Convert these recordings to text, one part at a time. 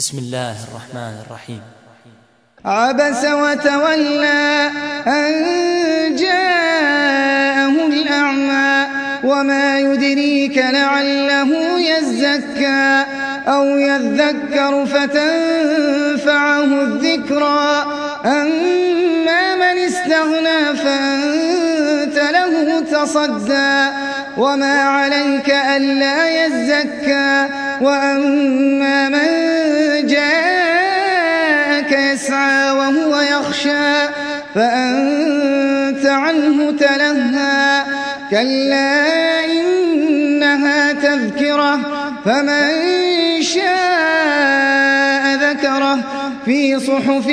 بسم الله الرحمن الرحيم. عبس وتولى أن جاءه الأعمى وما يدريك لعله يزكى أو يذكر فتنفعه الذكرى أما من استغنى فأنت له تصدى وما عليك ألا يزكى وأما من جاءك يسعى وهو يخشى فأنت عنه تلهى كلا إنها تذكرة فمن شاء ذكره في صحف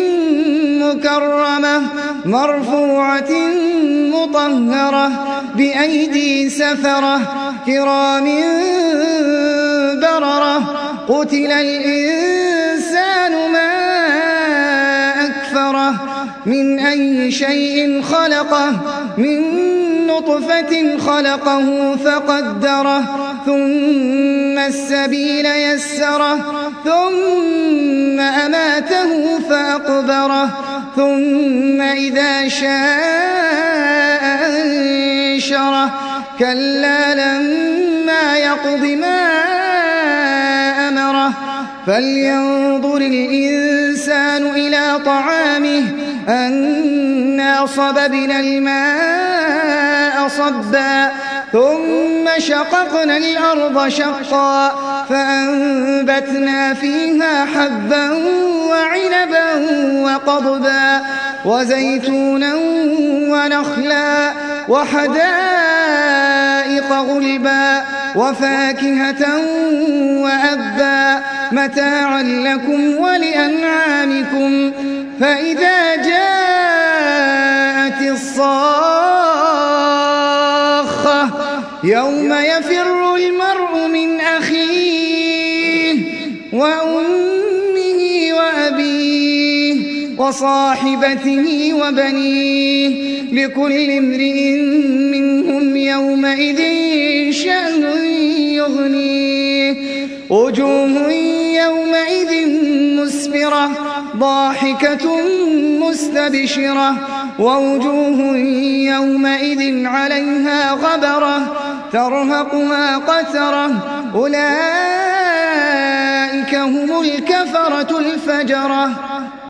مكرمة مرفوعة مطهرة بأيدي سفرة كرام بررة قتل الإنسان ما أكفره من أي شيء خلقه من نطفة خلقه فقدره ثم السبيل يسره ثم أماته فأقبره ثم إذا شاء أنشره كلا لما يقض ما أمره فلينظر الإنسان إلى طعامه أنا صببنا الماء صبا ثم شققنا الأرض شقا فأنبتنا فيها حبا وعنبا وقضبا وزيتونا ونخلا وحدائق غلبا وفاكهة وأبا متاعا لكم ولأنعامكم فإذا جاءت الصاخة يوم يفر المرء من أخيه وأمه وأبيه وصاحبته وبنيه لكل امرئ منهم يومئذ شأن يغنيه وجوه يومئذ مسفرة ضاحكة مستبشرة ووجوه يومئذ عليها غبرة ترهقها قترة أولئك هم الكفرة الفجرة.